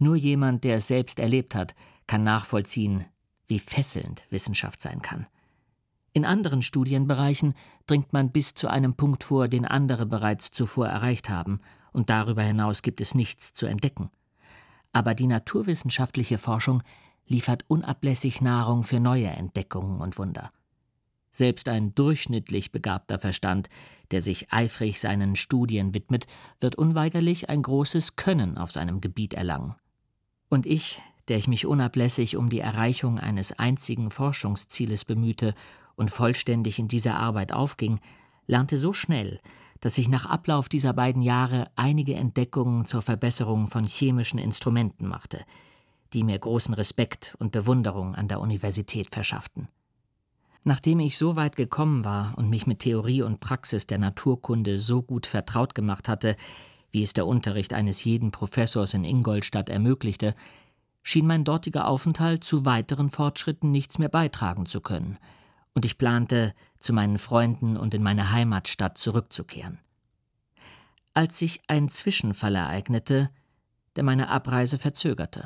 Nur jemand, der es selbst erlebt hat, kann nachvollziehen, wie fesselnd Wissenschaft sein kann. In anderen Studienbereichen dringt man bis zu einem Punkt vor, den andere bereits zuvor erreicht haben, und darüber hinaus gibt es nichts zu entdecken. Aber die naturwissenschaftliche Forschung liefert unablässig Nahrung für neue Entdeckungen und Wunder. Selbst ein durchschnittlich begabter Verstand, der sich eifrig seinen Studien widmet, wird unweigerlich ein großes Können auf seinem Gebiet erlangen. Und ich, der ich mich unablässig um die Erreichung eines einzigen Forschungszieles bemühte und vollständig in dieser Arbeit aufging, lernte so schnell, dass ich nach Ablauf dieser beiden Jahre einige Entdeckungen zur Verbesserung von chemischen Instrumenten machte, die mir großen Respekt und Bewunderung an der Universität verschafften. Nachdem ich so weit gekommen war und mich mit Theorie und Praxis der Naturkunde so gut vertraut gemacht hatte, wie es der Unterricht eines jeden Professors in Ingolstadt ermöglichte, schien mein dortiger Aufenthalt zu weiteren Fortschritten nichts mehr beitragen zu können, und ich plante, zu meinen Freunden und in meine Heimatstadt zurückzukehren. Als sich ein Zwischenfall ereignete, der meine Abreise verzögerte.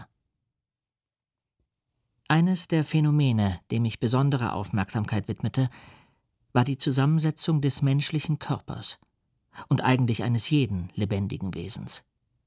Eines der Phänomene, dem ich besondere Aufmerksamkeit widmete, war die Zusammensetzung des menschlichen Körpers und eigentlich eines jeden lebendigen Wesens.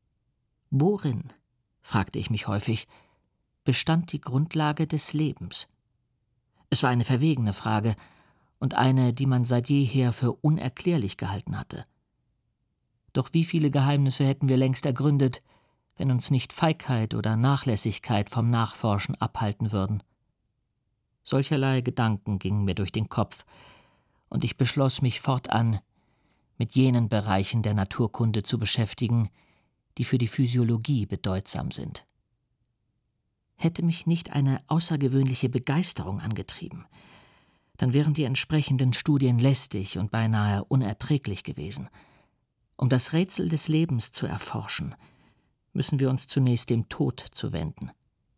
Worin, fragte ich mich häufig, bestand die Grundlage des Lebens? Es war eine verwegene Frage und eine, die man seit jeher für unerklärlich gehalten hatte. Doch wie viele Geheimnisse hätten wir längst ergründet, wenn uns nicht Feigheit oder Nachlässigkeit vom Nachforschen abhalten würden. Solcherlei Gedanken gingen mir durch den Kopf, und ich beschloss mich fortan, mit jenen Bereichen der Naturkunde zu beschäftigen, die für die Physiologie bedeutsam sind. Hätte mich nicht eine außergewöhnliche Begeisterung angetrieben, dann wären die entsprechenden Studien lästig und beinahe unerträglich gewesen. Um das Rätsel des Lebens zu erforschen, müssen wir uns zunächst dem Tod zuwenden.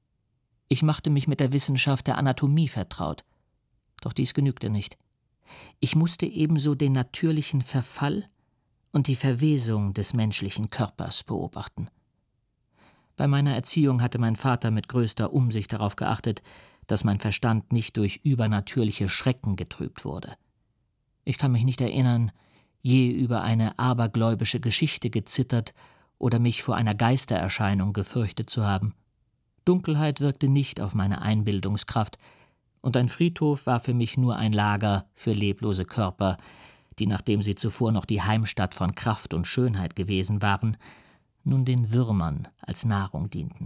Ich machte mich mit der Wissenschaft der Anatomie vertraut, doch dies genügte nicht. Ich musste ebenso den natürlichen Verfall und die Verwesung des menschlichen Körpers beobachten. Bei meiner Erziehung hatte mein Vater mit größter Umsicht darauf geachtet, dass mein Verstand nicht durch übernatürliche Schrecken getrübt wurde. Ich kann mich nicht erinnern, je über eine abergläubische Geschichte gezittert oder mich vor einer Geistererscheinung gefürchtet zu haben. Dunkelheit wirkte nicht auf meine Einbildungskraft, und ein Friedhof war für mich nur ein Lager für leblose Körper, die, nachdem sie zuvor noch die Heimstatt von Kraft und Schönheit gewesen waren, nun den Würmern als Nahrung dienten.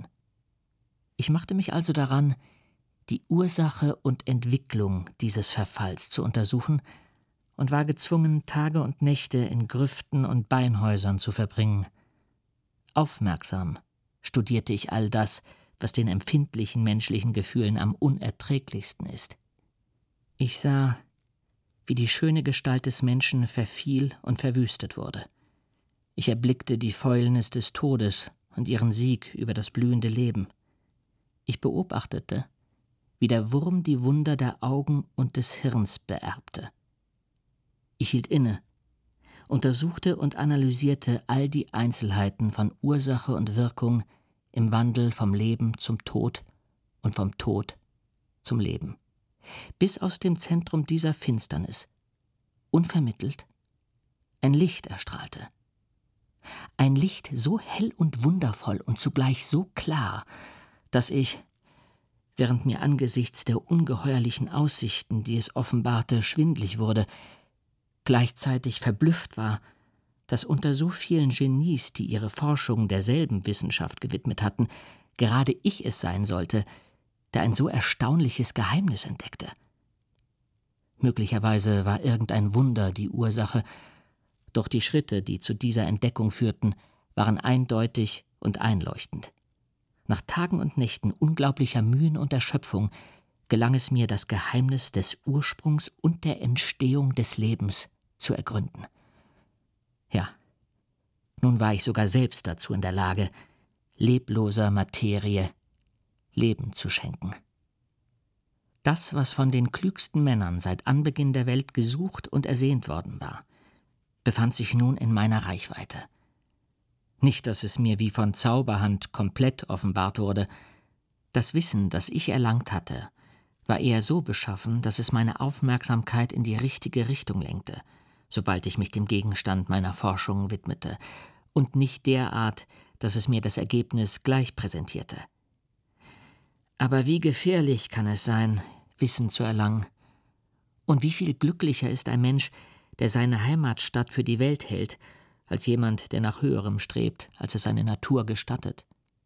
Ich machte mich also daran, die Ursache und Entwicklung dieses Verfalls zu untersuchen und war gezwungen, Tage und Nächte in Grüften und Beinhäusern zu verbringen. Aufmerksam studierte ich all das, was den empfindlichen menschlichen Gefühlen am unerträglichsten ist. Ich sah, wie die schöne Gestalt des Menschen verfiel und verwüstet wurde. Ich erblickte die Fäulnis des Todes und ihren Sieg über das blühende Leben. Ich beobachtete, wie der Wurm die Wunder der Augen und des Hirns beerbte. Ich hielt inne, untersuchte und analysierte all die Einzelheiten von Ursache und Wirkung im Wandel vom Leben zum Tod und vom Tod zum Leben, bis aus dem Zentrum dieser Finsternis, unvermittelt, ein Licht erstrahlte. Ein Licht so hell und wundervoll und zugleich so klar, dass ich, während mir angesichts der ungeheuerlichen Aussichten, die es offenbarte, schwindlig wurde, gleichzeitig verblüfft war, dass unter so vielen Genies, die ihre Forschung derselben Wissenschaft gewidmet hatten, gerade ich es sein sollte, der ein so erstaunliches Geheimnis entdeckte. Möglicherweise war irgendein Wunder die Ursache, doch die Schritte, die zu dieser Entdeckung führten, waren eindeutig und einleuchtend. Nach Tagen und Nächten unglaublicher Mühen und Erschöpfung gelang es mir, das Geheimnis des Ursprungs und der Entstehung des Lebens zu ergründen. Ja, nun war ich sogar selbst dazu in der Lage, lebloser Materie Leben zu schenken. Das, was von den klügsten Männern seit Anbeginn der Welt gesucht und ersehnt worden war, befand sich nun in meiner Reichweite. Nicht, dass es mir wie von Zauberhand komplett offenbart wurde. Das Wissen, das ich erlangt hatte, war eher so beschaffen, dass es meine Aufmerksamkeit in die richtige Richtung lenkte, sobald ich mich dem Gegenstand meiner Forschung widmete, und nicht derart, dass es mir das Ergebnis gleich präsentierte. Aber wie gefährlich kann es sein, Wissen zu erlangen? Und wie viel glücklicher ist ein Mensch, der seine Heimatstadt für die Welt hält, als jemand, der nach Höherem strebt, als es seine Natur gestattet.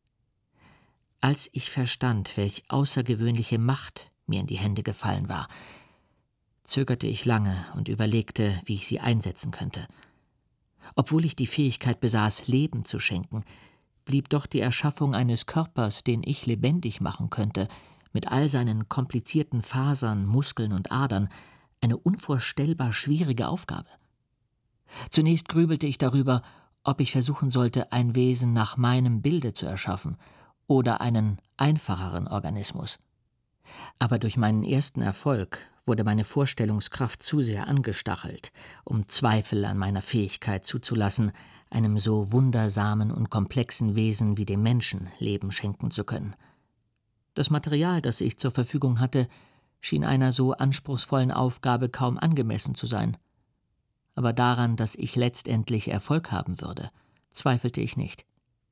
Als ich verstand, welch außergewöhnliche Macht mir in die Hände gefallen war, zögerte ich lange und überlegte, wie ich sie einsetzen könnte. Obwohl ich die Fähigkeit besaß, Leben zu schenken, blieb doch die Erschaffung eines Körpers, den ich lebendig machen könnte, mit all seinen komplizierten Fasern, Muskeln und Adern, eine unvorstellbar schwierige Aufgabe. Zunächst grübelte ich darüber, ob ich versuchen sollte, ein Wesen nach meinem Bilde zu erschaffen oder einen einfacheren Organismus. Aber durch meinen ersten Erfolg wurde meine Vorstellungskraft zu sehr angestachelt, um Zweifel an meiner Fähigkeit zuzulassen, einem so wundersamen und komplexen Wesen wie dem Menschen Leben schenken zu können. Das Material, das ich zur Verfügung hatte, schien einer so anspruchsvollen Aufgabe kaum angemessen zu sein. Aber daran, dass ich letztendlich Erfolg haben würde, zweifelte ich nicht.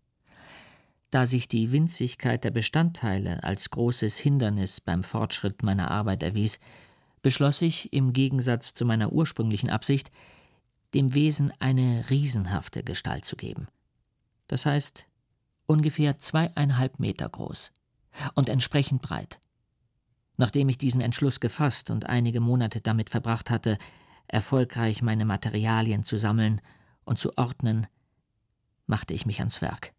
Da sich die Winzigkeit der Bestandteile als großes Hindernis beim Fortschritt meiner Arbeit erwies, beschloss ich, im Gegensatz zu meiner ursprünglichen Absicht, dem Wesen eine riesenhafte Gestalt zu geben. Das heißt, ungefähr 2,5 Meter groß und entsprechend breit. Nachdem ich diesen Entschluss gefasst und einige Monate damit verbracht hatte, erfolgreich meine Materialien zu sammeln und zu ordnen, machte ich mich ans Werk.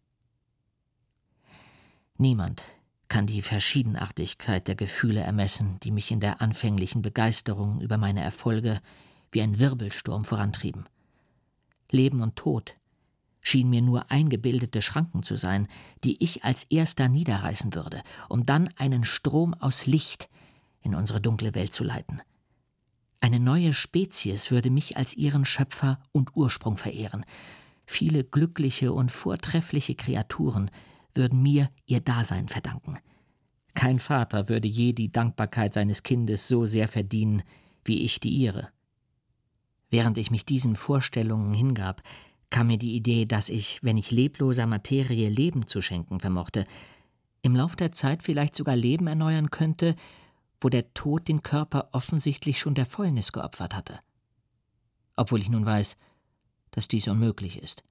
Niemand kann die Verschiedenartigkeit der Gefühle ermessen, die mich in der anfänglichen Begeisterung über meine Erfolge wie ein Wirbelsturm vorantrieben. Leben und Tod schienen mir nur eingebildete Schranken zu sein, die ich als erster niederreißen würde, um dann einen Strom aus Licht in unsere dunkle Welt zu leiten. Eine neue Spezies würde mich als ihren Schöpfer und Ursprung verehren. Viele glückliche und vortreffliche Kreaturen würden mir ihr Dasein verdanken. Kein Vater würde je die Dankbarkeit seines Kindes so sehr verdienen, wie ich die ihre. Während ich mich diesen Vorstellungen hingab, kam mir die Idee, dass ich, wenn ich lebloser Materie Leben zu schenken vermochte, im Lauf der Zeit vielleicht sogar Leben erneuern könnte, wo der Tod den Körper offensichtlich schon der Fäulnis geopfert hatte. Obwohl ich nun weiß, dass dies unmöglich ist.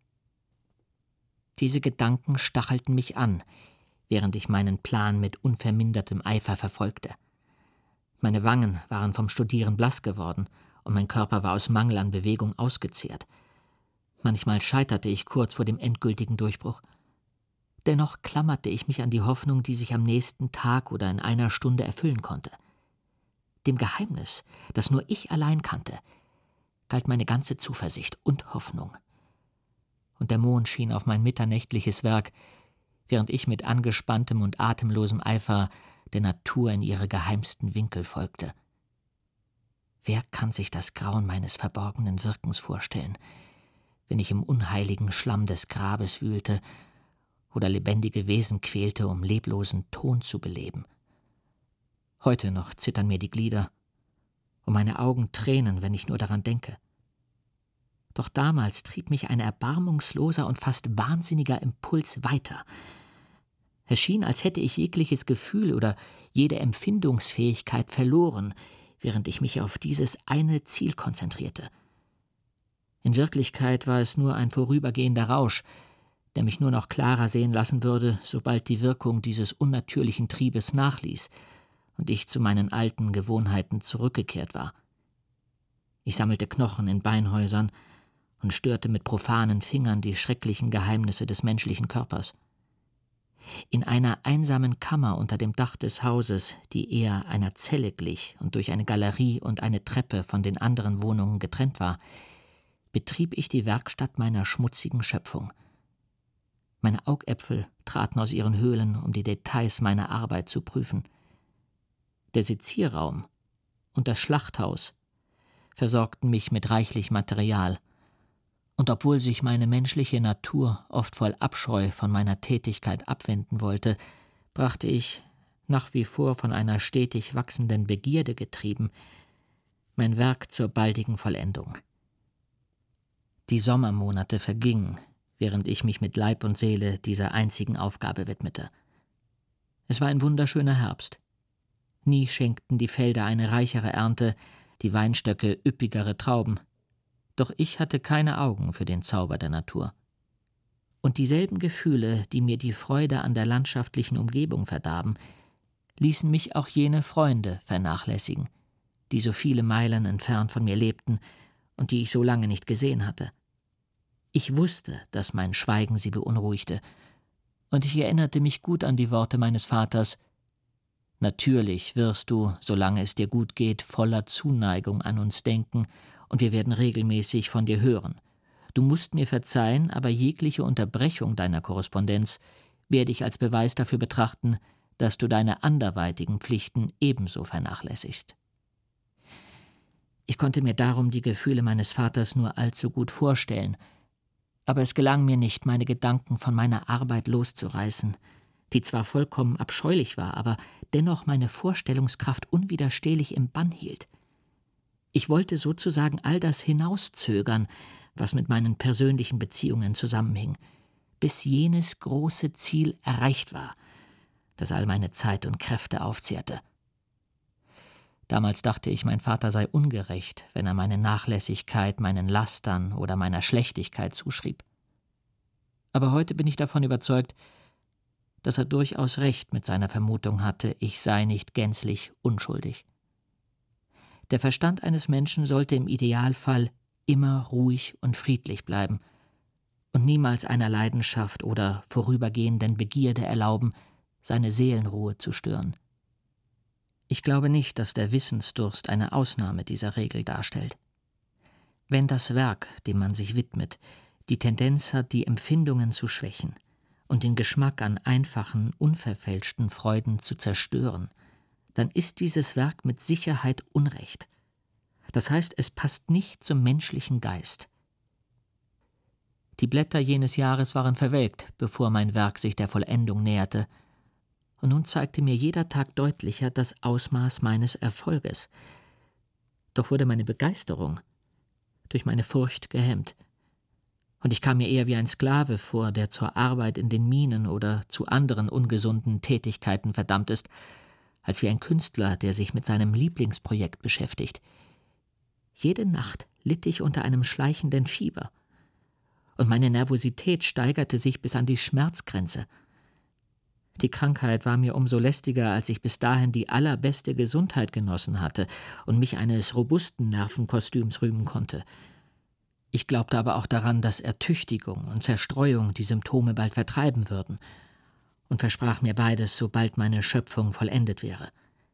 Diese Gedanken stachelten mich an, während ich meinen Plan mit unvermindertem Eifer verfolgte. Meine Wangen waren vom Studieren blass geworden und mein Körper war aus Mangel an Bewegung ausgezehrt. Manchmal scheiterte ich kurz vor dem endgültigen Durchbruch. Dennoch klammerte ich mich an die Hoffnung, die sich am nächsten Tag oder in einer Stunde erfüllen konnte. Dem Geheimnis, das nur ich allein kannte, galt meine ganze Zuversicht und Hoffnung. Und der Mond schien auf mein mitternächtliches Werk, während ich mit angespanntem und atemlosem Eifer der Natur in ihre geheimsten Winkel folgte. Wer kann sich das Grauen meines verborgenen Wirkens vorstellen, wenn ich im unheiligen Schlamm des Grabes wühlte oder lebendige Wesen quälte, um leblosen Ton zu beleben? Heute noch zittern mir die Glieder und meine Augen tränen, wenn ich nur daran denke. Doch damals trieb mich ein erbarmungsloser und fast wahnsinniger Impuls weiter. Es schien, als hätte ich jegliches Gefühl oder jede Empfindungsfähigkeit verloren, während ich mich auf dieses eine Ziel konzentrierte. In Wirklichkeit war es nur ein vorübergehender Rausch, der mich nur noch klarer sehen lassen würde, sobald die Wirkung dieses unnatürlichen Triebes nachließ und ich zu meinen alten Gewohnheiten zurückgekehrt war. Ich sammelte Knochen in Beinhäusern und störte mit profanen Fingern die schrecklichen Geheimnisse des menschlichen Körpers. In einer einsamen Kammer unter dem Dach des Hauses, die eher einer Zelle glich und durch eine Galerie und eine Treppe von den anderen Wohnungen getrennt war, betrieb ich die Werkstatt meiner schmutzigen Schöpfung. Meine Augäpfel traten aus ihren Höhlen, um die Details meiner Arbeit zu prüfen. Der Sezierraum und das Schlachthaus versorgten mich mit reichlich Material, Und obwohl sich meine menschliche Natur oft voll Abscheu von meiner Tätigkeit abwenden wollte, brachte ich, nach wie vor von einer stetig wachsenden Begierde getrieben, mein Werk zur baldigen Vollendung. Die Sommermonate vergingen, während ich mich mit Leib und Seele dieser einzigen Aufgabe widmete. Es war ein wunderschöner Herbst. Nie schenkten die Felder eine reichere Ernte, die Weinstöcke üppigere Trauben. Doch ich hatte keine Augen für den Zauber der Natur. Und dieselben Gefühle, die mir die Freude an der landschaftlichen Umgebung verdarben, ließen mich auch jene Freunde vernachlässigen, die so viele Meilen entfernt von mir lebten und die ich so lange nicht gesehen hatte. Ich wusste, dass mein Schweigen sie beunruhigte, und ich erinnerte mich gut an die Worte meines Vaters: Natürlich wirst du, solange es dir gut geht, voller Zuneigung an uns denken, und wir werden regelmäßig von dir hören. Du musst mir verzeihen, aber jegliche Unterbrechung deiner Korrespondenz werde ich als Beweis dafür betrachten, dass du deine anderweitigen Pflichten ebenso vernachlässigst. Ich konnte mir darum die Gefühle meines Vaters nur allzu gut vorstellen, aber es gelang mir nicht, meine Gedanken von meiner Arbeit loszureißen, die zwar vollkommen abscheulich war, aber dennoch meine Vorstellungskraft unwiderstehlich im Bann hielt. Ich wollte sozusagen all das hinauszögern, was mit meinen persönlichen Beziehungen zusammenhing, bis jenes große Ziel erreicht war, das all meine Zeit und Kräfte aufzehrte. Damals dachte ich, mein Vater sei ungerecht, wenn er meine Nachlässigkeit meinen Lastern oder meiner Schlechtigkeit zuschrieb. Aber heute bin ich davon überzeugt, dass er durchaus recht mit seiner Vermutung hatte, ich sei nicht gänzlich unschuldig. Der Verstand eines Menschen sollte im Idealfall immer ruhig und friedlich bleiben und niemals einer Leidenschaft oder vorübergehenden Begierde erlauben, seine Seelenruhe zu stören. Ich glaube nicht, dass der Wissensdurst eine Ausnahme dieser Regel darstellt. Wenn das Werk, dem man sich widmet, die Tendenz hat, die Empfindungen zu schwächen und den Geschmack an einfachen, unverfälschten Freuden zu zerstören, dann ist dieses Werk mit Sicherheit unrecht. Das heißt, es passt nicht zum menschlichen Geist. Die Blätter jenes Jahres waren verwelkt, bevor mein Werk sich der Vollendung näherte, und nun zeigte mir jeder Tag deutlicher das Ausmaß meines Erfolges. Doch wurde meine Begeisterung durch meine Furcht gehemmt, und ich kam mir eher wie ein Sklave vor, der zur Arbeit in den Minen oder zu anderen ungesunden Tätigkeiten verdammt ist, als wie ein Künstler, der sich mit seinem Lieblingsprojekt beschäftigt. Jede Nacht litt ich unter einem schleichenden Fieber, und meine Nervosität steigerte sich bis an die Schmerzgrenze. Die Krankheit war mir umso lästiger, als ich bis dahin die allerbeste Gesundheit genossen hatte und mich eines robusten Nervenkostüms rühmen konnte. Ich glaubte aber auch daran, dass Ertüchtigung und Zerstreuung die Symptome bald vertreiben würden, und versprach mir beides, sobald meine Schöpfung vollendet wäre.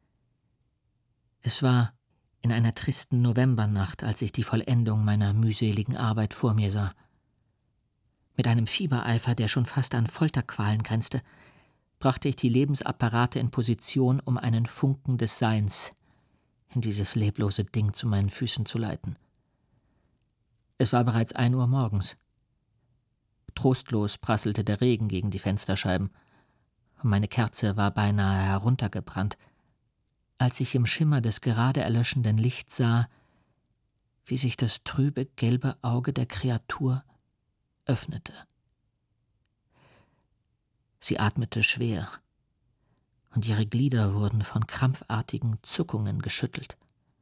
Es war in einer tristen Novembernacht, als ich die Vollendung meiner mühseligen Arbeit vor mir sah. Mit einem Fiebereifer, der schon fast an Folterqualen grenzte, brachte ich die Lebensapparate in Position, um einen Funken des Seins in dieses leblose Ding zu meinen Füßen zu leiten. Es war bereits 1 Uhr morgens. Trostlos prasselte der Regen gegen die Fensterscheiben, und meine Kerze war beinahe heruntergebrannt, als ich im Schimmer des gerade erlöschenden Lichts sah, wie sich das trübe gelbe Auge der Kreatur öffnete. Sie atmete schwer, und ihre Glieder wurden von krampfartigen Zuckungen geschüttelt.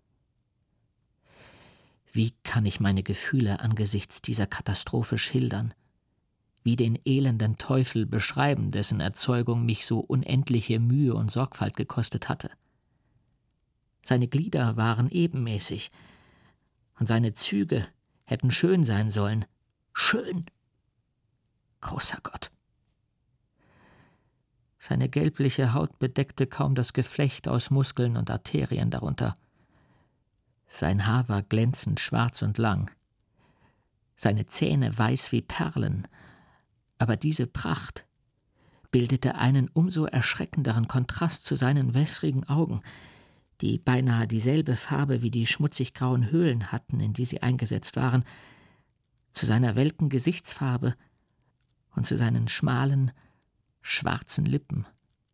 Wie kann ich meine Gefühle angesichts dieser Katastrophe schildern? Wie den elenden Teufel beschreiben, dessen Erzeugung mich so unendliche Mühe und Sorgfalt gekostet hatte? Seine Glieder waren ebenmäßig, und seine Züge hätten schön sein sollen. Schön! Großer Gott! Seine gelbliche Haut bedeckte kaum das Geflecht aus Muskeln und Arterien darunter. Sein Haar war glänzend schwarz und lang, seine Zähne weiß wie Perlen, aber diese Pracht bildete einen umso erschreckenderen Kontrast zu seinen wässrigen Augen, die beinahe dieselbe Farbe wie die schmutzig grauen Höhlen hatten, in die sie eingesetzt waren, zu seiner welken Gesichtsfarbe und zu seinen schmalen, schwarzen Lippen.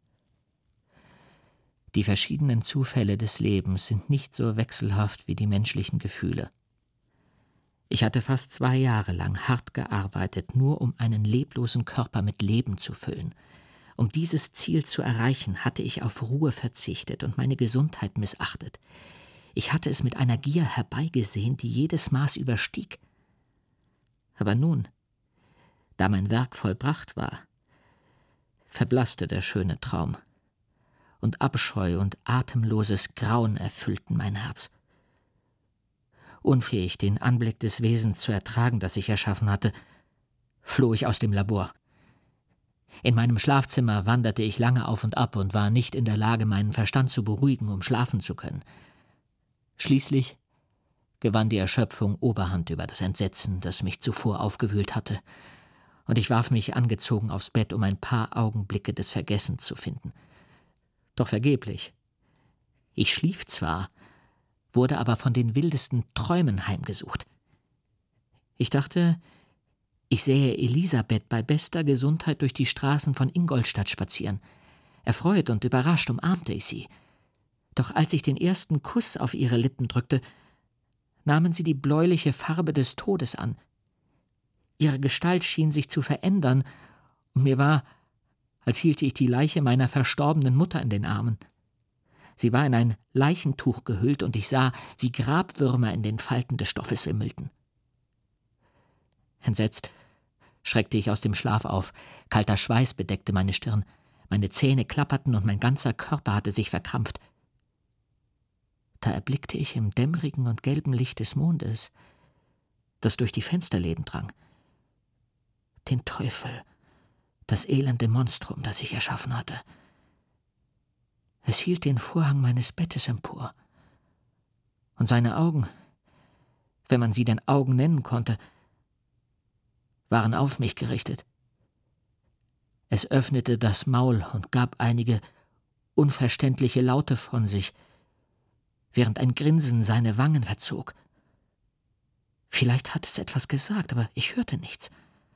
Die verschiedenen Zufälle des Lebens sind nicht so wechselhaft wie die menschlichen Gefühle. Ich hatte fast 2 Jahre lang hart gearbeitet, nur um einen leblosen Körper mit Leben zu füllen. Um dieses Ziel zu erreichen, hatte ich auf Ruhe verzichtet und meine Gesundheit missachtet. Ich hatte es mit einer Gier herbeigesehen, die jedes Maß überstieg. Aber nun, da mein Werk vollbracht war, verblasste der schöne Traum, und Abscheu und atemloses Grauen erfüllten mein Herz. Unfähig, den Anblick des Wesens zu ertragen, das ich erschaffen hatte, floh ich aus dem Labor. In meinem Schlafzimmer wanderte ich lange auf und ab und war nicht in der Lage, meinen Verstand zu beruhigen, um schlafen zu können. Schließlich gewann die Erschöpfung Oberhand über das Entsetzen, das mich zuvor aufgewühlt hatte, und ich warf mich angezogen aufs Bett, um ein paar Augenblicke des Vergessens zu finden. Doch vergeblich. Ich schlief zwar, wurde aber von den wildesten Träumen heimgesucht. Ich dachte, ich sähe Elisabeth bei bester Gesundheit durch die Straßen von Ingolstadt spazieren. Erfreut und überrascht umarmte ich sie. Doch als ich den ersten Kuss auf ihre Lippen drückte, nahmen sie die bläuliche Farbe des Todes an. Ihre Gestalt schien sich zu verändern, und mir war, als hielte ich die Leiche meiner verstorbenen Mutter in den Armen. Sie war in ein Leichentuch gehüllt, und ich sah, wie Grabwürmer in den Falten des Stoffes wimmelten. Entsetzt schreckte ich aus dem Schlaf auf, kalter Schweiß bedeckte meine Stirn, meine Zähne klapperten und mein ganzer Körper hatte sich verkrampft. Da erblickte ich im dämmerigen und gelben Licht des Mondes, das durch die Fensterläden drang, den Teufel, das elende Monstrum, das ich erschaffen hatte. Es hielt den Vorhang meines Bettes empor, und seine Augen, wenn man sie denn Augen nennen konnte, waren auf mich gerichtet. Es öffnete das Maul und gab einige unverständliche Laute von sich, während ein Grinsen seine Wangen verzog. Vielleicht hat es etwas gesagt, aber ich hörte nichts.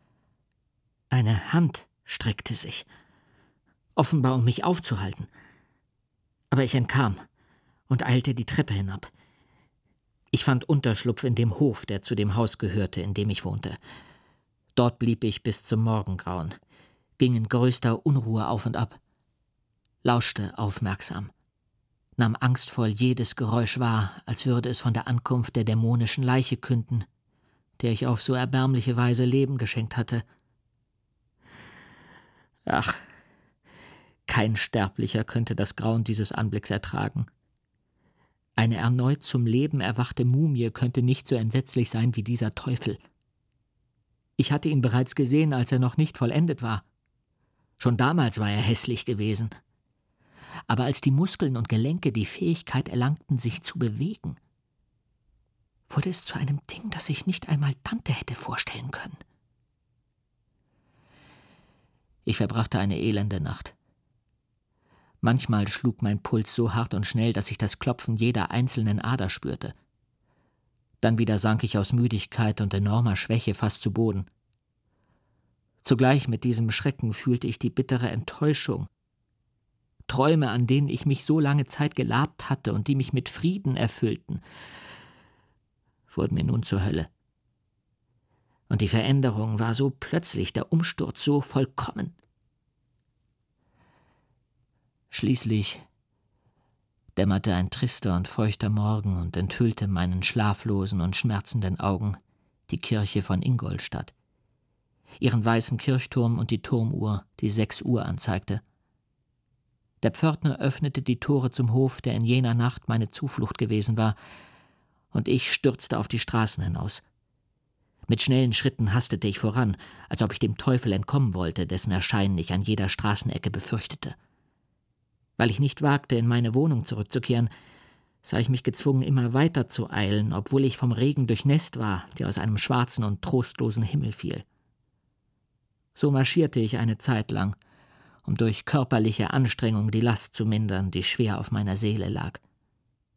Eine Hand streckte sich, offenbar um mich aufzuhalten. Aber ich entkam und eilte die Treppe hinab. Ich fand Unterschlupf in dem Hof, der zu dem Haus gehörte, in dem ich wohnte. Dort blieb ich bis zum Morgengrauen, ging in größter Unruhe auf und ab, lauschte aufmerksam, nahm angstvoll jedes Geräusch wahr, als würde es von der Ankunft der dämonischen Leiche künden, der ich auf so erbärmliche Weise Leben geschenkt hatte. Ach, kein Sterblicher könnte das Grauen dieses Anblicks ertragen. Eine erneut zum Leben erwachte Mumie könnte nicht so entsetzlich sein wie dieser Teufel. Ich hatte ihn bereits gesehen, als er noch nicht vollendet war. Schon damals war er hässlich gewesen. Aber als die Muskeln und Gelenke die Fähigkeit erlangten, sich zu bewegen, wurde es zu einem Ding, das ich nicht einmal Tante hätte vorstellen können. Ich verbrachte eine elende Nacht. Manchmal schlug mein Puls so hart und schnell, dass ich das Klopfen jeder einzelnen Ader spürte. Dann wieder sank ich aus Müdigkeit und enormer Schwäche fast zu Boden. Zugleich mit diesem Schrecken fühlte ich die bittere Enttäuschung. Träume, an denen ich mich so lange Zeit gelabt hatte und die mich mit Frieden erfüllten, wurden mir nun zur Hölle. Und die Veränderung war so plötzlich, der Umsturz so vollkommen. Schließlich dämmerte ein trister und feuchter Morgen und enthüllte meinen schlaflosen und schmerzenden Augen die Kirche von Ingolstadt, ihren weißen Kirchturm und die Turmuhr, die 6 Uhr anzeigte. Der Pförtner öffnete die Tore zum Hof, der in jener Nacht meine Zuflucht gewesen war, und ich stürzte auf die Straßen hinaus. Mit schnellen Schritten hastete ich voran, als ob ich dem Teufel entkommen wollte, dessen Erscheinen ich an jeder Straßenecke befürchtete. Weil ich nicht wagte, in meine Wohnung zurückzukehren, sah ich mich gezwungen, immer weiter zu eilen, obwohl ich vom Regen durchnässt war, der aus einem schwarzen und trostlosen Himmel fiel. So marschierte ich eine Zeit lang, um durch körperliche Anstrengung die Last zu mindern, die schwer auf meiner Seele lag.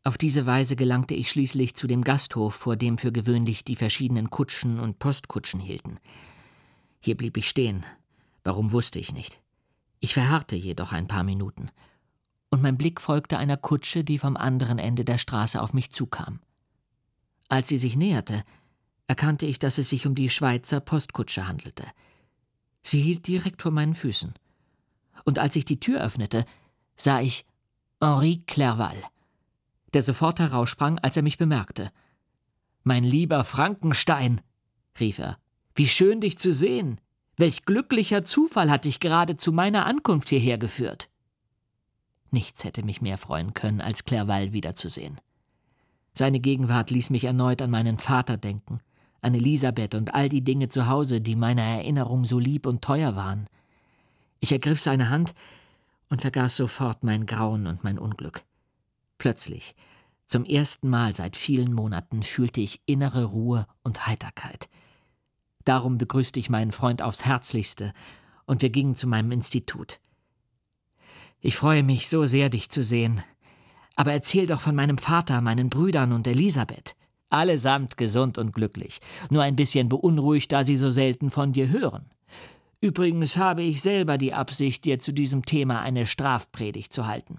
Auf diese Weise gelangte ich schließlich zu dem Gasthof, vor dem für gewöhnlich die verschiedenen Kutschen und Postkutschen hielten. Hier blieb ich stehen. Warum, wusste ich nicht. Ich verharrte jedoch ein paar Minuten, und mein Blick folgte einer Kutsche, die vom anderen Ende der Straße auf mich zukam. Als sie sich näherte, erkannte ich, dass es sich um die Schweizer Postkutsche handelte. Sie hielt direkt vor meinen Füßen. Und als ich die Tür öffnete, sah ich Henri Clerval, der sofort heraussprang, als er mich bemerkte. »Mein lieber Frankenstein«, rief er, »wie schön, dich zu sehen! Welch glücklicher Zufall hat dich gerade zu meiner Ankunft hierher geführt!« Nichts hätte mich mehr freuen können, als Clerval wiederzusehen. Seine Gegenwart ließ mich erneut an meinen Vater denken, an Elisabeth und all die Dinge zu Hause, die meiner Erinnerung so lieb und teuer waren. Ich ergriff seine Hand und vergaß sofort mein Grauen und mein Unglück. Plötzlich, zum ersten Mal seit vielen Monaten, fühlte ich innere Ruhe und Heiterkeit. Darum begrüßte ich meinen Freund aufs Herzlichste, und wir gingen zu meinem Institut. »Ich freue mich so sehr, dich zu sehen. Aber erzähl doch von meinem Vater, meinen Brüdern und Elisabeth. Allesamt gesund und glücklich, nur ein bisschen beunruhigt, da sie so selten von dir hören. Übrigens habe ich selber die Absicht, dir zu diesem Thema eine Strafpredigt zu halten.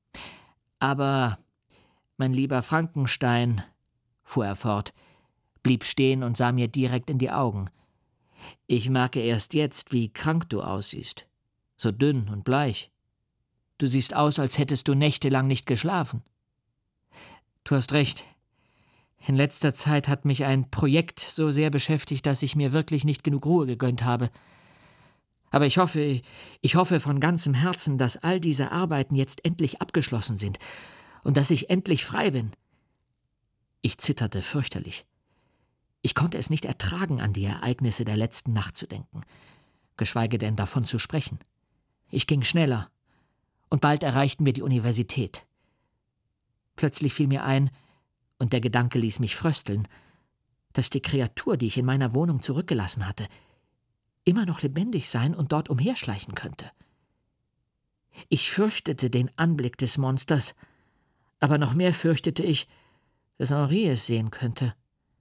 Aber, mein lieber Frankenstein«, fuhr er fort, blieb stehen und sah mir direkt in die Augen, »ich merke erst jetzt, wie krank du aussiehst. So dünn und bleich. Du siehst aus, als hättest du nächtelang nicht geschlafen. Du hast recht. In letzter Zeit hat mich ein Projekt so sehr beschäftigt, dass ich mir wirklich nicht genug Ruhe gegönnt habe. Aber ich hoffe von ganzem Herzen, dass all diese Arbeiten jetzt endlich abgeschlossen sind und dass ich endlich frei bin.« Ich zitterte fürchterlich. Ich konnte es nicht ertragen, an die Ereignisse der letzten Nacht zu denken, geschweige denn davon zu sprechen. Ich ging schneller, und bald erreichten wir die Universität. Plötzlich fiel mir ein, und der Gedanke ließ mich frösteln, dass die Kreatur, die ich in meiner Wohnung zurückgelassen hatte, immer noch lebendig sein und dort umherschleichen könnte. Ich fürchtete den Anblick des Monsters, aber noch mehr fürchtete ich, dass Henri es sehen könnte.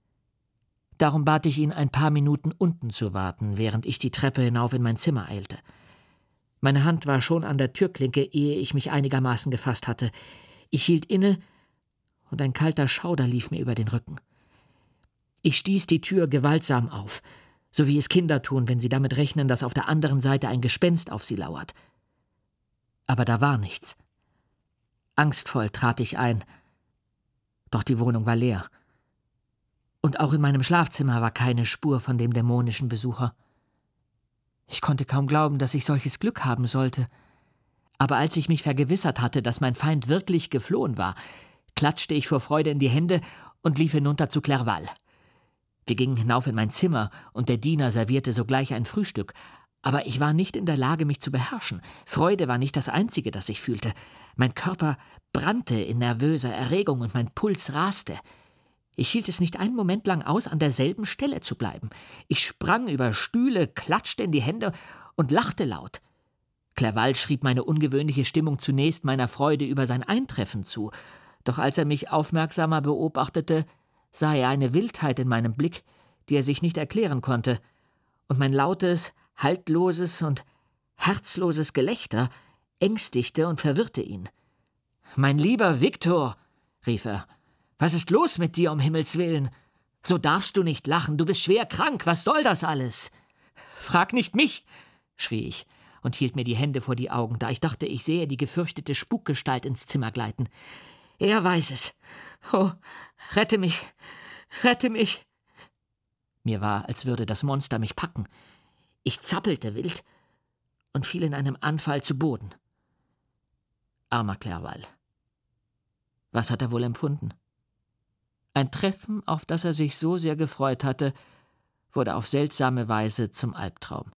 Darum bat ich ihn, ein paar Minuten unten zu warten, während ich die Treppe hinauf in mein Zimmer eilte. Meine Hand war schon an der Türklinke, ehe ich mich einigermaßen gefasst hatte. Ich hielt inne, und ein kalter Schauder lief mir über den Rücken. Ich stieß die Tür gewaltsam auf, so wie es Kinder tun, wenn sie damit rechnen, dass auf der anderen Seite ein Gespenst auf sie lauert. Aber da war nichts. Angstvoll trat ich ein, doch die Wohnung war leer. Und auch in meinem Schlafzimmer war keine Spur von dem dämonischen Besucher. Ich konnte kaum glauben, dass ich solches Glück haben sollte. Aber als ich mich vergewissert hatte, dass mein Feind wirklich geflohen war, klatschte ich vor Freude in die Hände und lief hinunter zu Clerval. Wir gingen hinauf in mein Zimmer, und der Diener servierte sogleich ein Frühstück. Aber ich war nicht in der Lage, mich zu beherrschen. Freude war nicht das Einzige, das ich fühlte. Mein Körper brannte in nervöser Erregung und mein Puls raste. Ich hielt es nicht einen Moment lang aus, an derselben Stelle zu bleiben. Ich sprang über Stühle, klatschte in die Hände und lachte laut. Clerval schrieb meine ungewöhnliche Stimmung zunächst meiner Freude über sein Eintreffen zu, doch als er mich aufmerksamer beobachtete, sah er eine Wildheit in meinem Blick, die er sich nicht erklären konnte, und mein lautes, haltloses und herzloses Gelächter ängstigte und verwirrte ihn. »Mein lieber Viktor«, rief er, »was ist los mit dir, um Himmels Willen? So darfst du nicht lachen, du bist schwer krank, was soll das alles?« »Frag nicht mich«, schrie ich und hielt mir die Hände vor die Augen, da ich dachte, ich sähe die gefürchtete Spukgestalt ins Zimmer gleiten. »Er weiß es. Oh, rette mich, rette mich!« Mir war, als würde das Monster mich packen. Ich zappelte wild und fiel in einem Anfall zu Boden. Armer Clerval. Was hat er wohl empfunden? Ein Treffen, auf das er sich so sehr gefreut hatte, wurde auf seltsame Weise zum Albtraum.